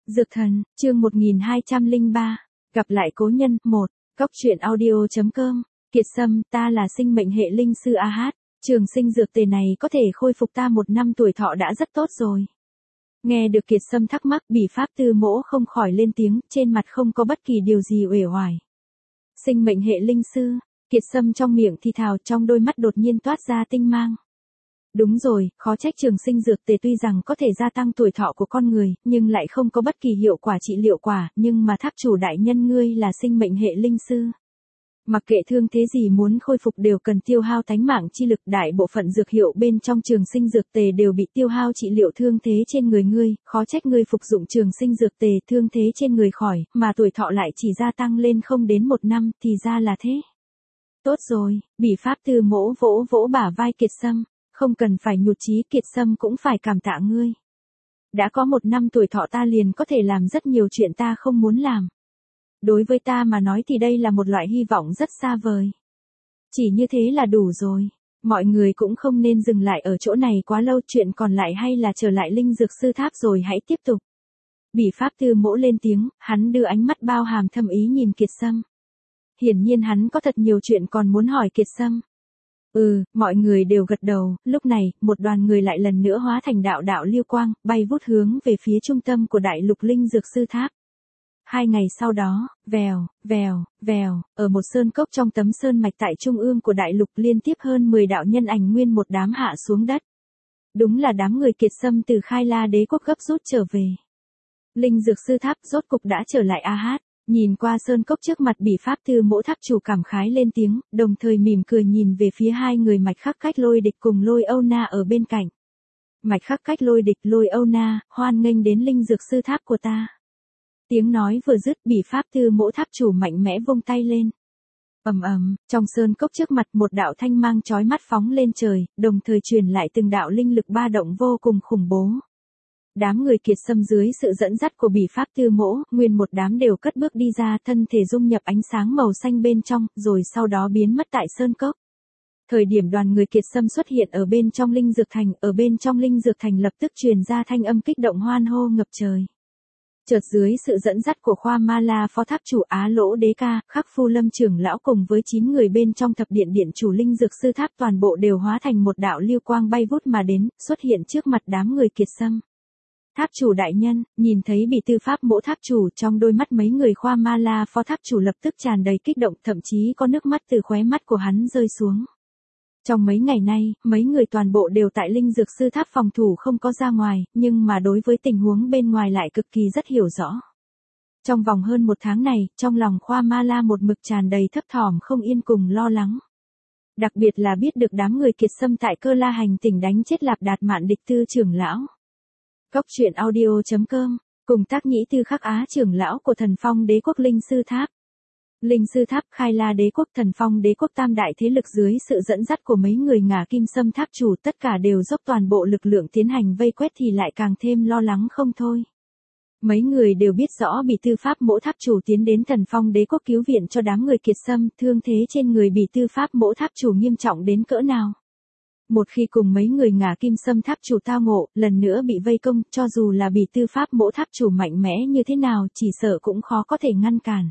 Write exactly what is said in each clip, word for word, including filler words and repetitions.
Dược thần, chương một nghìn hai trăm lẻ ba, gặp lại cố nhân, một, Cóc truyện audio.com, Kiệt Sâm, ta là sinh mệnh hệ linh sư a hát, trường sinh dược tề này có thể khôi phục ta một năm tuổi thọ đã rất tốt rồi. Nghe được Kiệt Sâm thắc mắc, Bỉ Pháp Tư Mỗ không khỏi lên tiếng, trên mặt không có bất kỳ điều gì uể oải. Sinh mệnh hệ linh sư, Kiệt Sâm trong miệng thì thào, trong đôi mắt đột nhiên toát ra tinh mang. Đúng rồi, khó trách trường sinh dược tề tuy rằng có thể gia tăng tuổi thọ của con người, nhưng lại không có bất kỳ hiệu quả trị liệu quả, nhưng mà tháp chủ đại nhân ngươi là sinh mệnh hệ linh sư. Mặc kệ thương thế gì muốn khôi phục đều cần tiêu hao tánh mạng chi lực, đại bộ phận dược hiệu bên trong trường sinh dược tề đều bị tiêu hao trị liệu thương thế trên người ngươi, khó trách ngươi phục dụng trường sinh dược tề thương thế trên người khỏi, mà tuổi thọ lại chỉ gia tăng lên không đến một năm, thì ra là thế. Tốt rồi, Bỉ Pháp Tư Mỗ vỗ vỗ bả vai Kiệt Sâm. Không cần phải nhụt chí, Kiệt Sâm cũng phải cảm tạ ngươi. Đã có một năm tuổi thọ ta liền có thể làm rất nhiều chuyện ta không muốn làm. Đối với ta mà nói thì đây là một loại hy vọng rất xa vời. Chỉ như thế là đủ rồi. Mọi người cũng không nên dừng lại ở chỗ này quá lâu, chuyện còn lại hay là trở lại linh dược sư tháp rồi hãy tiếp tục. Bỉ Pháp Tư Mỗ lên tiếng, hắn đưa ánh mắt bao hàm thâm ý nhìn Kiệt Sâm. Hiển nhiên hắn có thật nhiều chuyện còn muốn hỏi Kiệt Sâm. Ừ, mọi người đều gật đầu, lúc này, một đoàn người lại lần nữa hóa thành đạo đạo lưu quang, bay vút hướng về phía trung tâm của đại lục linh dược sư tháp. Hai ngày sau đó, vèo, vèo, vèo, ở một sơn cốc trong tấm sơn mạch tại trung ương của đại lục liên tiếp hơn mười đạo nhân ảnh nguyên một đám hạ xuống đất. Đúng là đám người Kiệt Sâm từ Khai La Đế quốc gấp rút trở về. Linh dược sư tháp rốt cục đã trở lại a hát. Nhìn qua sơn cốc trước mặt, Bỉ Pháp Tư Mỗ tháp chủ cảm khái lên tiếng, đồng thời mỉm cười nhìn về phía hai người Mạch Khắc Cách Lôi Địch cùng Lôi Âu Na ở bên cạnh. Mạch Khắc Cách Lôi Địch, Lôi Âu Na, hoan nghênh đến linh dược sư tháp của ta. Tiếng nói vừa dứt, Bỉ Pháp Tư Mỗ tháp chủ mạnh mẽ vung tay lên. Ầm ầm, trong sơn cốc trước mặt một đạo thanh mang chói mắt phóng lên trời, đồng thời truyền lại từng đạo linh lực ba động vô cùng khủng bố. Đám người Kiệt Sâm dưới sự dẫn dắt của Bỉ Pháp Tư Mỗ, nguyên một đám đều cất bước đi ra, thân thể dung nhập ánh sáng màu xanh bên trong, rồi sau đó biến mất tại sơn cốc. Thời điểm đoàn người Kiệt Sâm xuất hiện ở bên trong linh dược thành, ở bên trong linh dược thành lập tức truyền ra thanh âm kích động hoan hô ngập trời. Chợt dưới sự dẫn dắt của Khoa Ma La phó tháp chủ Á Lỗ Đế Ca, Khắc Phu Lâm trưởng lão cùng với chín người bên trong thập điện điện chủ linh dược sư tháp toàn bộ đều hóa thành một đạo lưu quang bay vút mà đến, xuất hiện trước mặt đám người Kiệt Sâm. Tháp chủ đại nhân, nhìn thấy Bỉ Tư Pháp Mỗ tháp chủ, trong đôi mắt mấy người Khoa Ma La phó tháp chủ lập tức tràn đầy kích động, thậm chí có nước mắt từ khóe mắt của hắn rơi xuống. Trong mấy ngày nay, mấy người toàn bộ đều tại linh dược sư tháp phòng thủ không có ra ngoài, nhưng mà đối với tình huống bên ngoài lại cực kỳ rất hiểu rõ. Trong vòng hơn một tháng này, trong lòng Khoa Ma La một mực tràn đầy thấp thỏm không yên cùng lo lắng. Đặc biệt là biết được đám người Kiệt Sâm tại Cơ La hành tỉnh đánh chết Lạp Đạt Mạn Địch Tư trưởng lão. Cóc truyện audio.com, cùng tác nhĩ Tư Khắc Á trưởng lão của Thần Phong Đế quốc linh sư tháp. Linh sư tháp, Khai La Đế quốc, Thần Phong Đế quốc tam đại thế lực dưới sự dẫn dắt của mấy người Ngả Kim Sâm tháp chủ, tất cả đều dốc toàn bộ lực lượng tiến hành vây quét thì lại càng thêm lo lắng không thôi. Mấy người đều biết rõ Bỉ Tư Pháp Mỗ tháp chủ tiến đến Thần Phong Đế quốc cứu viện cho đám người Kiệt Sâm, thương thế trên người Bỉ Tư Pháp Mỗ tháp chủ nghiêm trọng đến cỡ nào. Một khi cùng mấy người Ngả Kim Sâm tháp chủ tao ngộ, lần nữa bị vây công, cho dù là Bỉ Tư Pháp Mỗ tháp chủ mạnh mẽ như thế nào, chỉ sợ cũng khó có thể ngăn cản.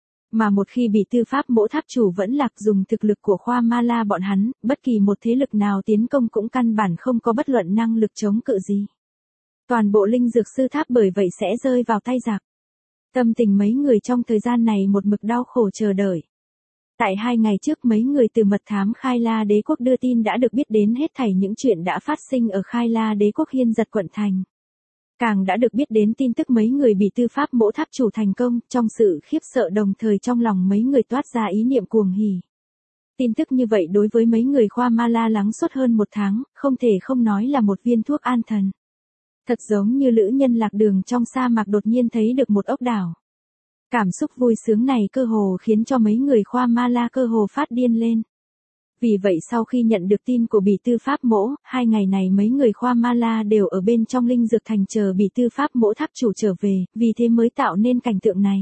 Mà một khi Bỉ Tư Pháp Mỗ tháp chủ vẫn lạc, dùng thực lực của Khoa Ma La bọn hắn, bất kỳ một thế lực nào tiến công cũng căn bản không có bất luận năng lực chống cự gì. Toàn bộ linh dược sư tháp bởi vậy sẽ rơi vào tay giặc. Tâm tình mấy người trong thời gian này một mực đau khổ chờ đợi. Tại hai ngày trước, mấy người từ mật thám Khai La Đế quốc đưa tin đã được biết đến hết thảy những chuyện đã phát sinh ở Khai La Đế quốc Hiên Giật quận thành. Càng đã được biết đến tin tức mấy người Bỉ Tư Pháp Mỗ tháp chủ thành công, trong sự khiếp sợ đồng thời trong lòng mấy người toát ra ý niệm cuồng hỉ. Tin tức như vậy đối với mấy người Khoa Ma La lắng suốt hơn một tháng, không thể không nói là một viên thuốc an thần. Thật giống như lữ nhân lạc đường trong sa mạc đột nhiên thấy được một ốc đảo. Cảm xúc vui sướng này cơ hồ khiến cho mấy người Khoa Ma La cơ hồ phát điên lên. Vì vậy sau khi nhận được tin của Bỉ Tư Pháp Mỗ, hai ngày này mấy người Khoa Ma La đều ở bên trong linh dược thành chờ Bỉ Tư Pháp Mỗ tháp chủ trở về, vì thế mới tạo nên cảnh tượng này.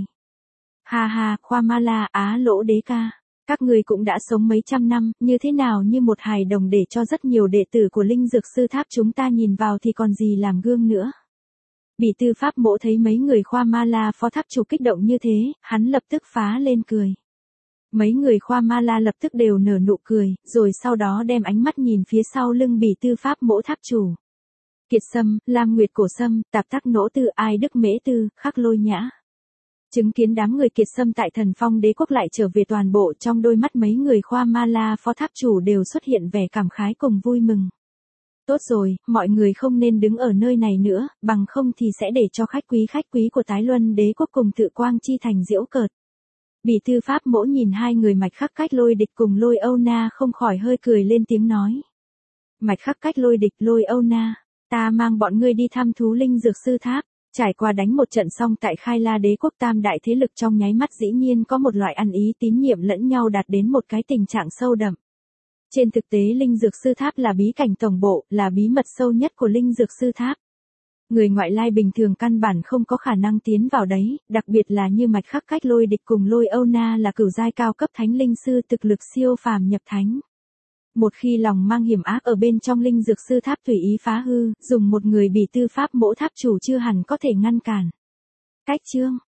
Ha ha, Khoa Ma La, Á Lỗ Đế Ca, các người cũng đã sống mấy trăm năm, như thế nào như một hài đồng để cho rất nhiều đệ tử của linh dược sư tháp chúng ta nhìn vào thì còn gì làm gương nữa. Bỉ tư pháp mỗ thấy mấy người khoa ma la phó tháp chủ kích động như thế, hắn lập tức phá lên cười. Mấy người khoa ma la lập tức đều nở nụ cười, rồi sau đó đem ánh mắt nhìn phía sau lưng bỉ tư pháp mỗ tháp chủ. Kiệt Sâm, Lam Nguyệt Cổ Sâm, Tạp Tắc Nỗ Tư, Ai Đức Mễ Tư, Khắc Lôi Nhã. Chứng kiến đám người Kiệt Sâm tại Thần Phong Đế quốc lại trở về toàn bộ, trong đôi mắt mấy người khoa ma la phó tháp chủ đều xuất hiện vẻ cảm khái cùng vui mừng. Tốt rồi, mọi người không nên đứng ở nơi này nữa, bằng không thì sẽ để cho khách quý khách quý của Tái Luân Đế quốc cùng Tự Quang Chi thành giễu cợt. Bỉ tư pháp mỗ nhìn hai người Mạch Khắc Cách Lôi Địch cùng Lôi Âu Na không khỏi hơi cười lên tiếng nói. Mạch Khắc Cách Lôi Địch, Lôi Âu Na, ta mang bọn ngươi đi thăm thú linh dược sư tháp. Trải qua đánh một trận xong tại Khai La Đế quốc tam đại thế lực trong nháy mắt dĩ nhiên có một loại ăn ý tín nhiệm lẫn nhau đạt đến một cái tình trạng sâu đậm. Trên thực tế linh dược sư tháp là bí cảnh tổng bộ, là bí mật sâu nhất của linh dược sư tháp. Người ngoại lai bình thường căn bản không có khả năng tiến vào đấy, đặc biệt là như Mạch Khắc Cách Lôi Địch cùng Lôi Âu Na là cửu giai cao cấp thánh linh sư thực lực siêu phàm nhập thánh. Một khi lòng mang hiểm ác ở bên trong linh dược sư tháp tùy ý phá hư, dùng một người bỉ tư pháp mỗ tháp chủ chưa hẳn có thể ngăn cản. Cách chương